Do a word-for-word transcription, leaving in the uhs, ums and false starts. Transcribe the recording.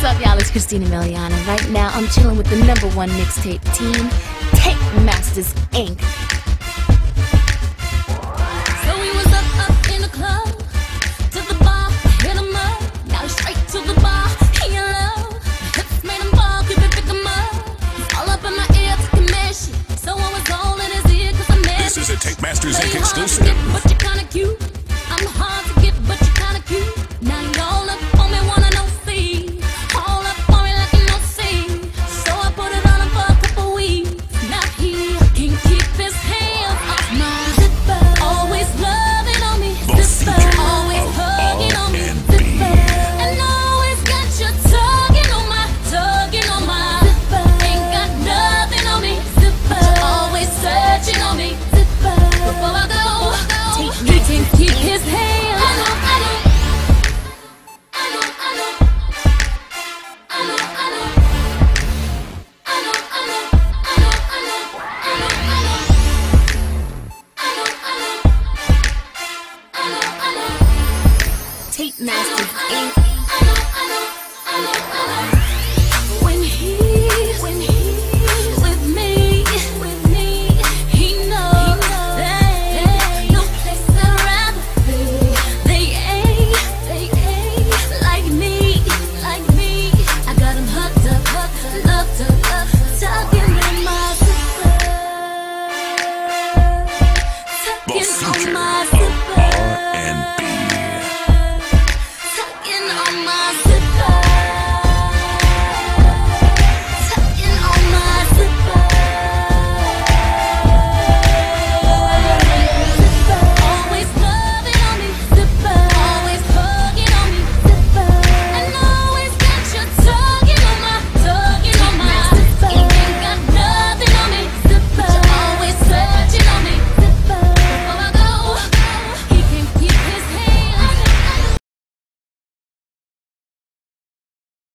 What's up, y'all? It's Christina Miliana. Right now, I'm chilling with the number one mixtape team, Tape Masters Incorporated. So we was up, up in the club, to the bar, hit him up. Now he's straight to the bar, he in love. Hips made him fall, Cupid pick him up. He's all up in my ear, talking mad shit. So I was all in his ear, cause I'm mad. This is a Tape Masters Incorporated Play hard exclusive. to get, but you're kinda cute. I'm hard.